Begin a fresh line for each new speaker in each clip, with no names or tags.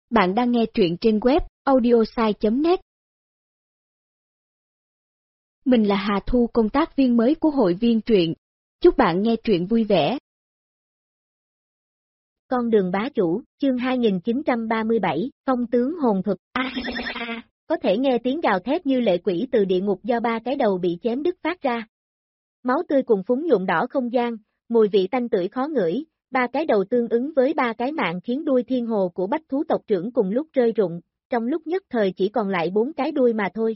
Bạn đang nghe truyện trên web audiosai.net. Mình là Hà Thu, công tác viên mới của hội viên truyện. Chúc bạn nghe truyện vui vẻ.
Con đường bá chủ, chương 2937, phong tướng hồn thuật. Có thể nghe tiếng gào thét như lệ quỷ từ địa ngục do ba cái đầu bị chém đứt phát ra. Máu tươi cùng phúng nhuộm đỏ không gian, mùi vị tanh tưởi khó ngửi, ba cái đầu tương ứng với ba cái mạng khiến đuôi thiên hồ của bách thú tộc trưởng cùng lúc rơi rụng, trong lúc nhất thời chỉ còn lại 4 cái đuôi mà thôi.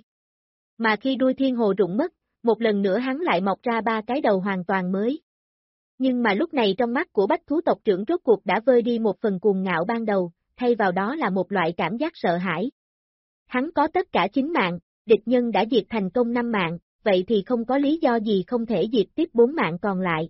Mà khi đuôi thiên hồ rụng mất, một lần nữa hắn lại mọc ra ba cái đầu hoàn toàn mới. Nhưng mà lúc này trong mắt của bách thú tộc trưởng rốt cuộc đã vơi đi một phần cuồng ngạo ban đầu, thay vào đó là một loại cảm giác sợ hãi. Hắn có tất cả 9 mạng, địch nhân đã diệt thành công 5 mạng, vậy thì không có lý do gì không thể diệt tiếp 4 mạng còn lại.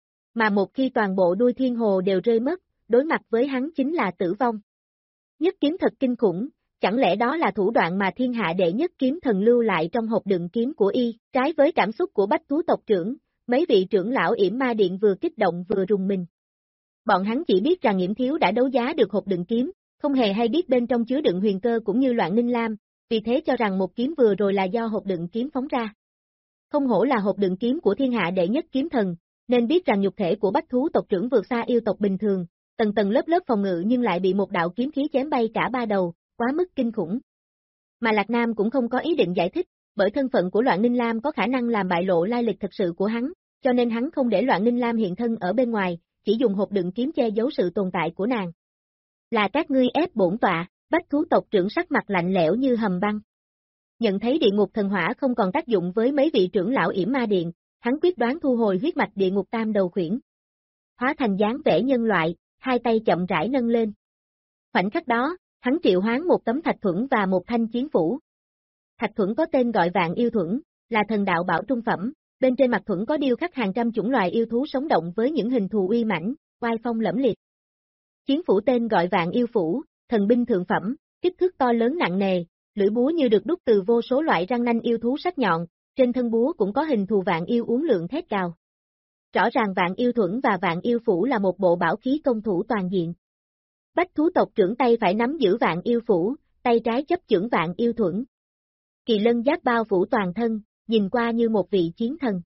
Mà một khi toàn bộ đuôi thiên hồ đều rơi mất, đối mặt với hắn chính là tử vong. Nhất kiếm thật kinh khủng, chẳng lẽ đó là thủ đoạn mà thiên hạ đệ nhất kiếm thần lưu lại trong hộp đựng kiếm của y, trái với cảm xúc của bách thú tộc trưởng, mấy vị trưởng lão Yểm Ma Điện vừa kích động vừa rùng mình. Bọn hắn chỉ biết rằng Yểm Thiếu đã đấu giá được hộp đựng kiếm, không hề hay biết bên trong chứa đựng huyền cơ cũng như Loạn Ninh Lam, vì thế cho rằng một kiếm vừa rồi là do hộp đựng kiếm phóng ra. Không hổ là hộp đựng kiếm của thiên hạ đệ nhất kiếm thần, nên biết rằng nhục thể của bách thú tộc trưởng vượt xa yêu tộc bình thường, tầng tầng lớp lớp phòng ngự nhưng lại bị một đạo kiếm khí chém bay cả ba đầu, quá mức kinh khủng. Mà Lạc Nam cũng không có ý định giải thích, bởi thân phận của Loạn Ninh Lam có khả năng làm bại lộ lai lịch thật sự của hắn, cho nên hắn không để Loạn Ninh Lam hiện thân ở bên ngoài, chỉ dùng hộp đựng kiếm che giấu sự tồn tại của nàng. Là các ngươi ép bổn tọa, bách thú tộc trưởng sắc mặt lạnh lẽo như hầm băng. Nhận thấy địa ngục thần hỏa không còn tác dụng với mấy vị trưởng lão Yểm Ma Điện, hắn quyết đoán thu hồi huyết mạch địa ngục tam đầu khuyển. Hóa thành dáng vẻ nhân loại, hai tay chậm rãi nâng lên. Khoảnh khắc đó, hắn triệu hoán một tấm thạch thuẫn và một thanh chiến phủ. Thạch thuẫn có tên gọi Vạn Yêu Thuẫn, là thần đạo bảo trung phẩm, bên trên mặt thuẫn có điêu khắc hàng trăm chủng loài yêu thú sống động với những hình thù uy mãnh, oai phong lẫm liệt. Chiến phủ tên gọi Vạn Yêu Phủ, thần binh thượng phẩm, kích thước to lớn nặng nề, lưỡi búa như được đúc từ vô số loại răng nanh yêu thú sắc nhọn, trên thân búa cũng có hình thù vạn yêu uốn lượn thét gào. Rõ ràng Vạn Yêu Thuẫn và Vạn Yêu Phủ là một bộ bảo khí công thủ toàn diện. Bách thú tộc trưởng tay phải nắm giữ Vạn Yêu Phủ, tay trái chấp chưởng Vạn Yêu Thuẫn. Kỳ lân giáp bao phủ toàn thân, nhìn qua như một vị chiến thần.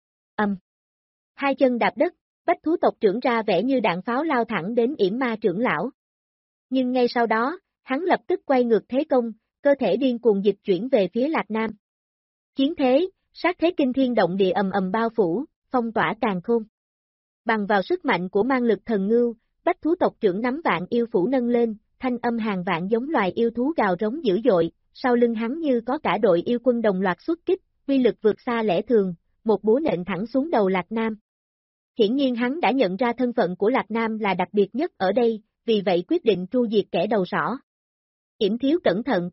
Hai chân đạp đất, bách thú tộc trưởng ra vẻ như đạn pháo lao thẳng đến Yểm Ma trưởng lão. Nhưng ngay sau đó, hắn lập tức quay ngược thế công, cơ thể điên cuồng dịch chuyển về phía Lạc Nam. Chiến thế, sát thế kinh thiên động địa ầm ầm bao phủ, phong tỏa càn khôn. Bằng vào sức mạnh của mang lực thần ngưu, bách thú tộc trưởng nắm Vạn Yêu Phủ nâng lên, thanh âm hàng vạn giống loài yêu thú gào rống dữ dội, sau lưng hắn như có cả đội yêu quân đồng loạt xuất kích, uy lực vượt xa lẽ thường, một búa nện thẳng xuống đầu Lạc Nam. Hiển nhiên hắn đã nhận ra thân phận của Lạc Nam là đặc biệt nhất ở đây, vì vậy quyết định tru diệt kẻ đầu sỏ. Yểm Thiếu cẩn thận.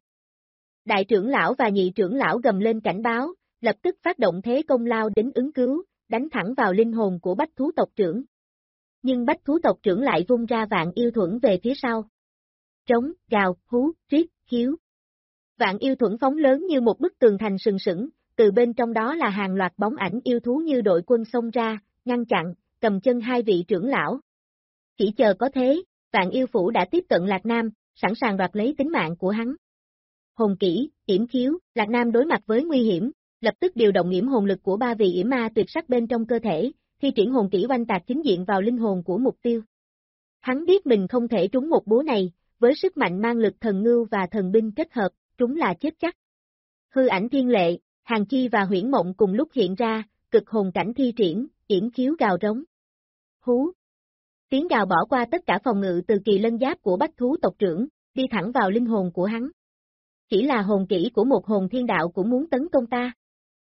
Đại trưởng lão và nhị trưởng lão gầm lên cảnh báo, lập tức phát động thế công lao đến ứng cứu, đánh thẳng vào linh hồn của bách thú tộc trưởng. Nhưng bách thú tộc trưởng lại vung ra Vạn Yêu Thuẫn về phía sau. Trống, gào, hú, riết, khiếu. Vạn Yêu Thuẫn phóng lớn như một bức tường thành sừng sững, từ bên trong đó là hàng loạt bóng ảnh yêu thú như đội quân xông ra, ngăn chặn, cầm chân hai vị trưởng lão. Chỉ chờ có thế, Vạn Yêu Phủ đã tiếp cận Lạc Nam, sẵn sàng đoạt lấy tính mạng của hắn. Hồn kỹ, yểm khiếu, Lạc Nam đối mặt với nguy hiểm, lập tức điều động yểm hồn lực của ba vị yểm ma tuyệt sắc bên trong cơ thể, thi triển hồn kỹ oanh tạc chính diện vào linh hồn của mục tiêu. Hắn biết mình không thể trúng một búa này, với sức mạnh mang lực thần ngưu và thần binh kết hợp, trúng là chết chắc. Hư ảnh thiên lệ, Hàng Chi và Huyễn Mộng cùng lúc hiện ra, cực hồn cảnh thi triển, yểm khiếu gào rống. Hú! Tiếng gào bỏ qua tất cả phòng ngự từ kỳ lân giáp của bách thú tộc trưởng, đi thẳng vào linh hồn của hắn. Chỉ là hồn kỹ của một hồn thiên đạo cũng muốn tấn công ta.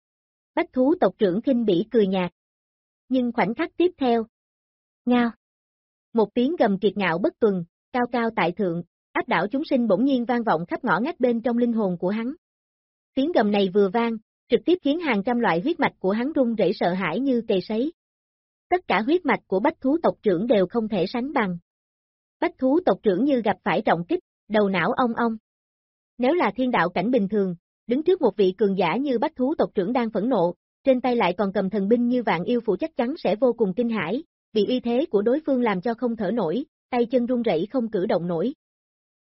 Bách thú tộc trưởng khinh bỉ cười nhạt. Nhưng khoảnh khắc tiếp theo. Ngao! Một tiếng gầm kiệt ngạo bất tuần, cao cao tại thượng, áp đảo chúng sinh bỗng nhiên vang vọng khắp ngõ ngách bên trong linh hồn của hắn. Tiếng gầm này vừa vang, trực tiếp khiến hàng trăm loại huyết mạch của hắn run rẩy sợ hãi như cầy sấy. Tất cả huyết mạch của bách thú tộc trưởng đều không thể sánh bằng. Bách thú tộc trưởng như gặp phải trọng kích, đầu não ong ong. Nếu là thiên đạo cảnh bình thường, đứng trước một vị cường giả như bách thú tộc trưởng đang phẫn nộ, trên tay lại còn cầm thần binh như Vạn Yêu Phủ chắc chắn sẽ vô cùng kinh hãi, bị uy thế của đối phương làm cho không thở nổi, tay chân run rẩy không cử động nổi.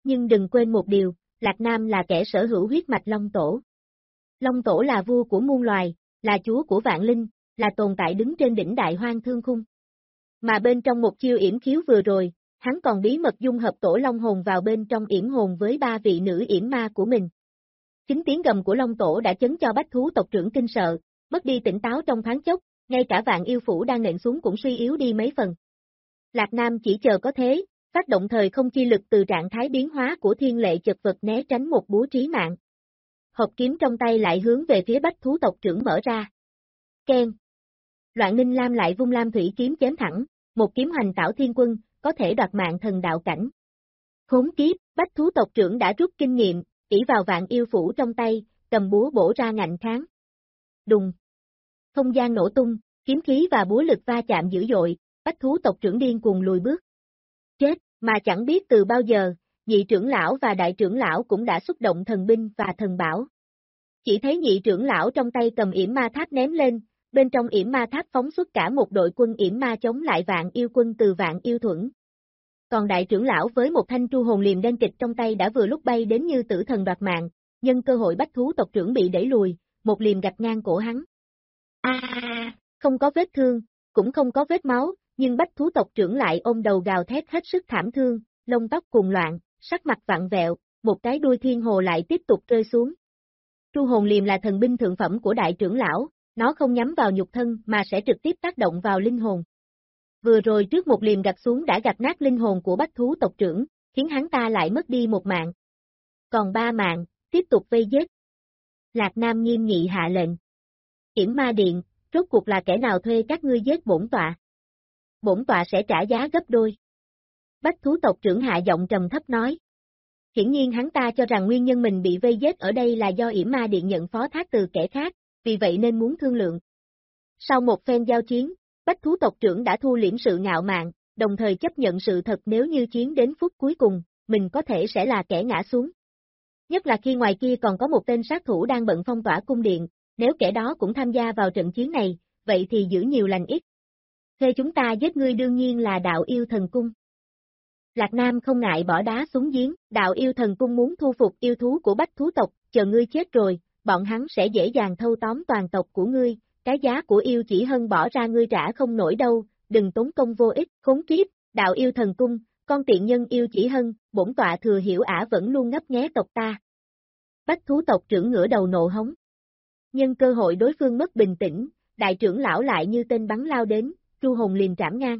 Nhưng đừng quên một điều, Lạc Nam là kẻ sở hữu huyết mạch Long Tổ. Long Tổ là vua của muôn loài, là chúa của vạn linh, là tồn tại đứng trên đỉnh đại hoang thương khung. Mà bên trong một chiêu yểm khiếu vừa rồi, hắn còn bí mật dung hợp tổ Long hồn vào bên trong yểm hồn với 3 vị nữ yểm ma của mình. Chính tiếng gầm của Long Tổ đã chấn cho bách thú tộc trưởng kinh sợ, mất đi tỉnh táo trong thoáng chốc, ngay cả vạn yêu phủ đang nện xuống cũng suy yếu đi mấy phần. Lạc Nam chỉ chờ có thế, phát động thời không chi lực từ trạng thái biến hóa của thiên lệ chật vật né tránh một búa trí mạng. Hộp kiếm trong tay lại hướng về phía bách thú tộc trưởng mở ra. Keng. Loạn Ninh Lam lại vung lam thủy kiếm chém thẳng, một kiếm hoành tảo thiên quân, có thể đoạt mạng thần đạo cảnh. Khốn kiếp, bách thú tộc trưởng đã rút kinh nghiệm, ỷ vào vạn yêu phủ trong tay, cầm búa bổ ra ngạnh kháng. Đùng. Không gian nổ tung, kiếm khí và búa lực va chạm dữ dội, bách thú tộc trưởng điên cuồng lùi bước. Chết, mà chẳng biết từ bao giờ, nhị trưởng lão và đại trưởng lão cũng đã xuất động thần binh và thần bảo. Chỉ thấy nhị trưởng lão trong tay cầm yểm ma tháp ném lên, bên trong yểm ma tháp phóng xuất cả một đội quân yểm ma chống lại vạn yêu quân từ vạn yêu thuẫn. Còn đại trưởng lão với một thanh tru hồn liềm đen kịch trong tay đã vừa lúc bay đến như tử thần đoạt mạng, nhân cơ hội bách thú tộc trưởng bị đẩy lùi, một liềm gạch ngang cổ hắn. Không có vết thương, cũng không có vết máu, nhưng bách thú tộc trưởng lại ôm đầu gào thét hết sức thảm thương, lông tóc cuồng loạn, sắc mặt vặn vẹo, một cái đuôi thiên hồ lại tiếp tục rơi xuống. Tru hồn liềm là thần binh thượng phẩm của đại trưởng lão, nó không nhắm vào nhục thân mà sẽ trực tiếp tác động vào linh hồn. Vừa rồi trước một liềm gặt xuống đã gặt nát linh hồn của bách thú tộc trưởng, khiến hắn ta lại mất đi một mạng. Còn 3 mạng, tiếp tục vây giết. Lạc Nam nghiêm nghị hạ lệnh. Yểm ma điện, rốt cuộc là kẻ nào thuê các ngươi giết bổn tọa? Bổn tọa sẽ trả giá gấp đôi. Bách thú tộc trưởng hạ giọng trầm thấp nói. Hiển nhiên hắn ta cho rằng nguyên nhân mình bị vây giết ở đây là do yểm ma điện nhận phó thác từ kẻ khác, vì vậy nên muốn thương lượng. Sau một phen giao chiến, bách thú tộc trưởng đã thu liễm sự ngạo mạn, đồng thời chấp nhận sự thật nếu như chiến đến phút cuối cùng, mình có thể sẽ là kẻ ngã xuống. Nhất là khi ngoài kia còn có một tên sát thủ đang bận phong tỏa cung điện, nếu kẻ đó cũng tham gia vào trận chiến này, vậy thì giữ nhiều lành ít. Thuê chúng ta giết ngươi đương nhiên là đạo yêu thần cung. Lạc Nam không ngại bỏ đá xuống giếng, đạo yêu thần cung muốn thu phục yêu thú của bách thú tộc, chờ ngươi chết rồi, bọn hắn sẽ dễ dàng thâu tóm toàn tộc của ngươi, cái giá của yêu chỉ hân bỏ ra ngươi trả không nổi đâu, đừng tốn công vô ích, khốn kiếp, đạo yêu thần cung, con tiện nhân yêu chỉ hân, bổn tọa thừa hiểu ả vẫn luôn ngấp nghé tộc ta. Bách thú tộc trưởng ngửa đầu nộ hống. Nhân cơ hội đối phương mất bình tĩnh, đại trưởng lão lại như tên bắn lao đến, tru hồn liềm trảm ngang.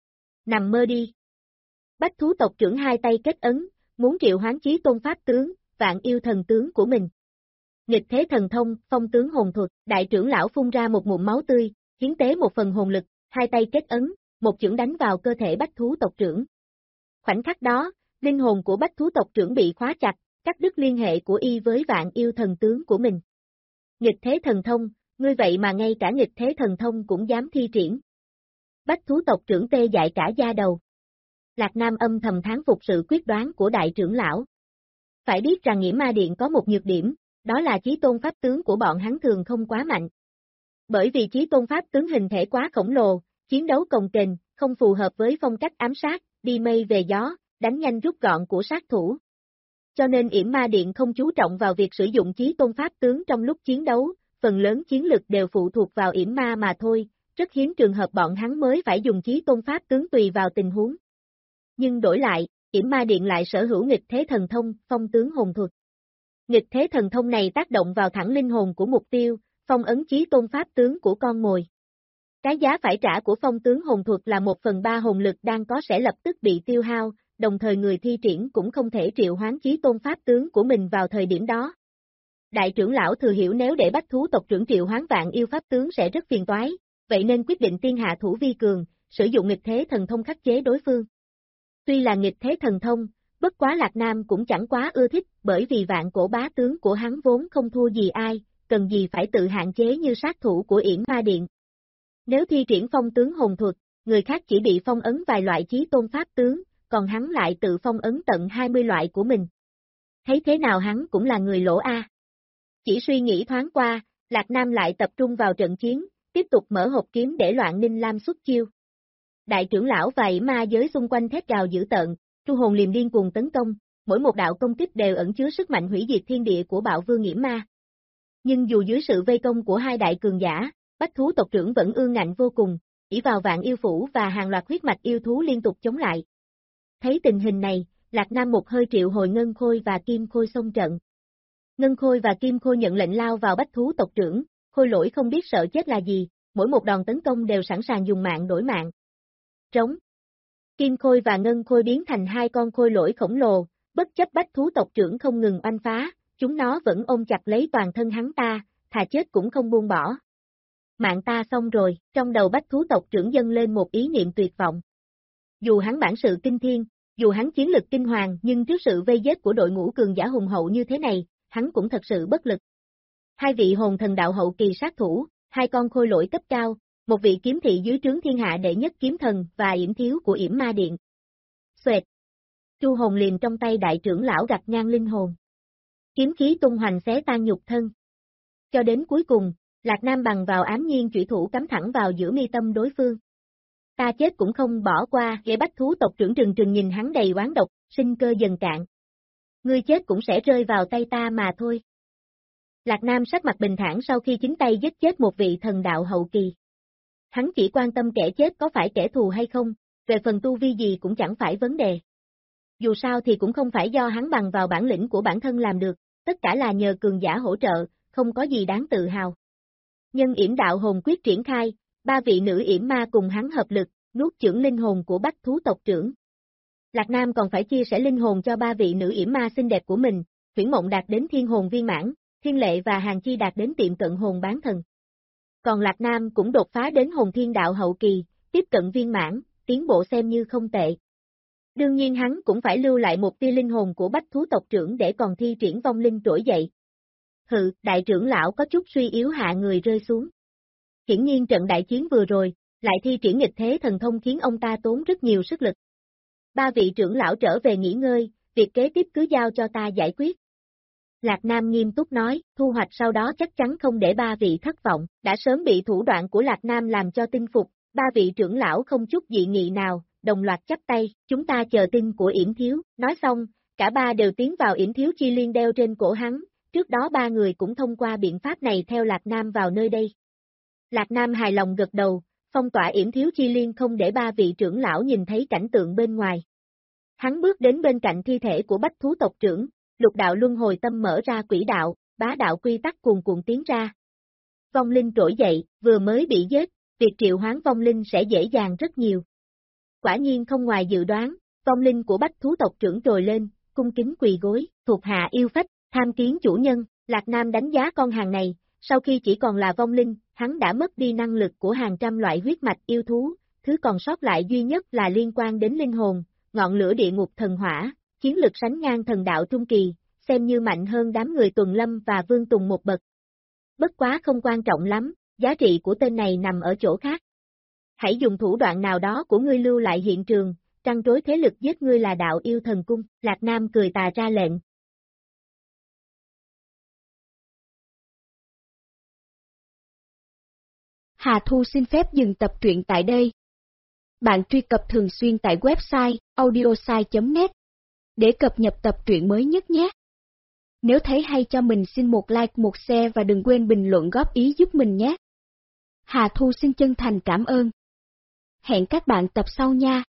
Nằm mơ đi. Bách thú tộc trưởng hai tay kết ấn, muốn triệu hoán chí tôn pháp tướng, vạn yêu thần tướng của mình. Nghịch thế thần thông, phong tướng hồn thuật, đại trưởng lão phun ra một ngụm máu tươi, hiến tế một phần hồn lực, hai tay kết ấn, một chưởng đánh vào cơ thể bách thú tộc trưởng. Khoảnh khắc đó, linh hồn của bách thú tộc trưởng bị khóa chặt, cắt đứt liên hệ của y với vạn yêu thần tướng của mình. Nghịch thế thần thông, ngươi vậy mà ngay cả nghịch thế thần thông cũng dám thi triển. Bách thú tộc trưởng tê dại cả da đầu. Lạc Nam âm thầm thán phục sự quyết đoán của đại trưởng lão. Phải biết rằng Yểm Ma Điện có một nhược điểm, đó là chí tôn pháp tướng của bọn hắn thường không quá mạnh. Bởi vì chí tôn pháp tướng hình thể quá khổng lồ, chiến đấu cồng kềnh, không phù hợp với phong cách ám sát, đi mây về gió, đánh nhanh rút gọn của sát thủ. Cho nên Yểm Ma Điện không chú trọng vào việc sử dụng chí tôn pháp tướng trong lúc chiến đấu, phần lớn chiến lực đều phụ thuộc vào Yểm Ma mà thôi, rất hiếm trường hợp bọn hắn mới phải dùng chí tôn pháp tướng tùy vào tình huống. Nhưng đổi lại, Yểm Ma Điện lại sở hữu nghịch thế thần thông, phong tướng hồn thuật. Nghịch thế thần thông này tác động vào thẳng linh hồn của mục tiêu, phong ấn chí tôn pháp tướng của con mồi. Cái giá phải trả của phong tướng hồn thuật là 1/3 hồn lực đang có sẽ lập tức bị tiêu hao, đồng thời người thi triển cũng không thể triệu hoán chí tôn pháp tướng của mình vào thời điểm đó. Đại trưởng lão thừa hiểu nếu để bách thú tộc trưởng triệu hoán vạn yêu pháp tướng sẽ rất phiền toái, vậy nên quyết định tiên hạ thủ vi cường, sử dụng nghịch thế thần thông khắc chế đối phương. Tuy là nghịch thế thần thông, bất quá Lạc Nam cũng chẳng quá ưa thích, bởi vì vạn cổ bá tướng của hắn vốn không thua gì ai, cần gì phải tự hạn chế như sát thủ của Yểm Ma Điện. Nếu thi triển phong tướng hồn thuật, người khác chỉ bị phong ấn vài loại chí tôn pháp tướng, còn hắn lại tự phong ấn tận 20 loại của mình. Thấy thế nào hắn cũng là người lỗ a. Chỉ suy nghĩ thoáng qua, Lạc Nam lại tập trung vào trận chiến, tiếp tục mở hộp kiếm để Loạn Ninh Lam xuất chiêu. Đại trưởng lão và Yểm Ma giới xung quanh thét gào dữ tợn, tru hồn liềm điên cuồng tấn công, mỗi một đạo công kích đều ẩn chứa sức mạnh hủy diệt thiên địa của Bạo Vương yểm ma. Nhưng dù dưới sự vây công của hai đại cường giả, Bách thú tộc trưởng vẫn ương ngạnh vô cùng, ỷ vào Vạn Yêu Phủ và hàng loạt huyết mạch yêu thú liên tục chống lại. Thấy tình hình này, Lạc Nam một hơi triệu hồi Ngân Khôi và Kim Khôi xông trận. Ngân Khôi và Kim Khôi nhận lệnh lao vào Bách thú tộc trưởng, Khôi Lỗi không biết sợ chết là gì, mỗi một đòn tấn công đều sẵn sàng dùng mạng đổi mạng. Trống. Kim Khôi và Ngân Khôi biến thành hai con Khôi Lỗi khổng lồ, bất chấp Bách thú tộc trưởng không ngừng oanh phá, chúng nó vẫn ôm chặt lấy toàn thân hắn ta, thà chết cũng không buông bỏ. Mạng ta xong rồi, trong đầu Bách thú tộc trưởng dâng lên một ý niệm tuyệt vọng. Dù hắn bản sự kinh thiên, dù hắn chiến lực kinh hoàng, nhưng trước sự vây giết của đội ngũ cường giả hùng hậu như thế này, hắn cũng thật sự bất lực. Hai vị hồn thần đạo hậu kỳ sát thủ, hai con Khôi Lỗi cấp cao, một vị kiếm thị dưới trướng thiên hạ đệ nhất kiếm thần và yểm thiếu của yểm ma điện. Xoẹt. Chu hồn liền trong tay đại trưởng lão gạch ngang linh hồn. Kiếm khí tung hoành xé tan nhục thân. Cho đến cuối cùng, Lạc Nam bằng vào ám nhiên chủy thủ cắm thẳng vào giữa mi tâm đối phương. Ta chết cũng không bỏ qua, ghẻ Bách thú tộc trưởng trừng trừng nhìn hắn đầy oán độc, sinh cơ dần cạn. Ngươi chết cũng sẽ rơi vào tay ta mà thôi. Lạc Nam sắc mặt bình thản sau khi chính tay giết chết một vị thần đạo hậu kỳ. Hắn chỉ quan tâm kẻ chết có phải kẻ thù hay không, về phần tu vi gì cũng chẳng phải vấn đề. Dù sao thì cũng không phải do hắn bằng vào bản lĩnh của bản thân làm được, tất cả là nhờ cường giả hỗ trợ, không có gì đáng tự hào. Nhân yểm đạo hồn quyết triển khai, ba vị nữ yểm ma cùng hắn hợp lực, nuốt chửng linh hồn của Bách thú tộc trưởng. Lạc Nam còn phải chia sẻ linh hồn cho ba vị nữ yểm ma xinh đẹp của mình, Huyễn Mộng đạt đến thiên hồn viên mãn, Thiên Lệ và Hàng Chi đạt đến tiệm cận hồn bán thần. Còn Lạc Nam cũng đột phá đến hồn thiên đạo hậu kỳ, tiếp cận viên mãn, tiến bộ xem như không tệ. Đương nhiên hắn cũng phải lưu lại một tia linh hồn của Bách thú tộc trưởng để còn thi triển vong linh trỗi dậy. Hừ, đại trưởng lão có chút suy yếu hạ người rơi xuống. Hiển nhiên trận đại chiến vừa rồi, lại thi triển nghịch thế thần thông khiến ông ta tốn rất nhiều sức lực. Ba vị trưởng lão trở về nghỉ ngơi, việc kế tiếp cứ giao cho ta giải quyết. Lạc Nam nghiêm túc nói, thu hoạch sau đó chắc chắn không để ba vị thất vọng, đã sớm bị thủ đoạn của Lạc Nam làm cho tinh phục, ba vị trưởng lão không chút dị nghị nào, đồng loạt chắp tay, chúng ta chờ tin của yểm thiếu, nói xong, cả ba đều tiến vào yểm thiếu chi liên đeo trên cổ hắn, trước đó ba người cũng thông qua biện pháp này theo Lạc Nam vào nơi đây. Lạc Nam hài lòng gật đầu, phong tỏa yểm thiếu chi liên không để ba vị trưởng lão nhìn thấy cảnh tượng bên ngoài. Hắn bước đến bên cạnh thi thể của Bách thú tộc trưởng, lục đạo luân hồi tâm mở ra quỹ đạo, bá đạo quy tắc cuồn cuộn tiến ra. Vong linh trỗi dậy, vừa mới bị giết, việc triệu hoán vong linh sẽ dễ dàng rất nhiều. Quả nhiên không ngoài dự đoán, vong linh của Bách thú tộc trưởng trồi lên, cung kính quỳ gối, thuộc hạ yêu phách, tham kiến chủ nhân. Lạc Nam đánh giá con hàng này, sau khi chỉ còn là vong linh, hắn đã mất đi năng lực của hàng trăm loại huyết mạch yêu thú, thứ còn sót lại duy nhất là liên quan đến linh hồn, ngọn lửa địa ngục thần hỏa, chiến lực sánh ngang thần đạo trung kỳ, xem như mạnh hơn đám người Tuần Lâm và Vương Tùng một bậc. Bất quá không quan trọng lắm, giá trị của tên này nằm ở chỗ khác. Hãy dùng thủ đoạn nào đó của ngươi lưu lại hiện trường, trăn trối thế lực giết ngươi là đạo yêu thần cung, Lạc Nam cười tà ra lệnh.
Hà Thu xin phép dừng tập truyện tại đây. Bạn truy cập thường xuyên tại website audiosai.net để cập nhật tập truyện mới nhất nhé. Nếu thấy hay cho mình xin một like, một share và đừng quên bình luận góp ý giúp mình nhé. Hà Thu xin chân thành cảm ơn. Hẹn các bạn tập sau nha.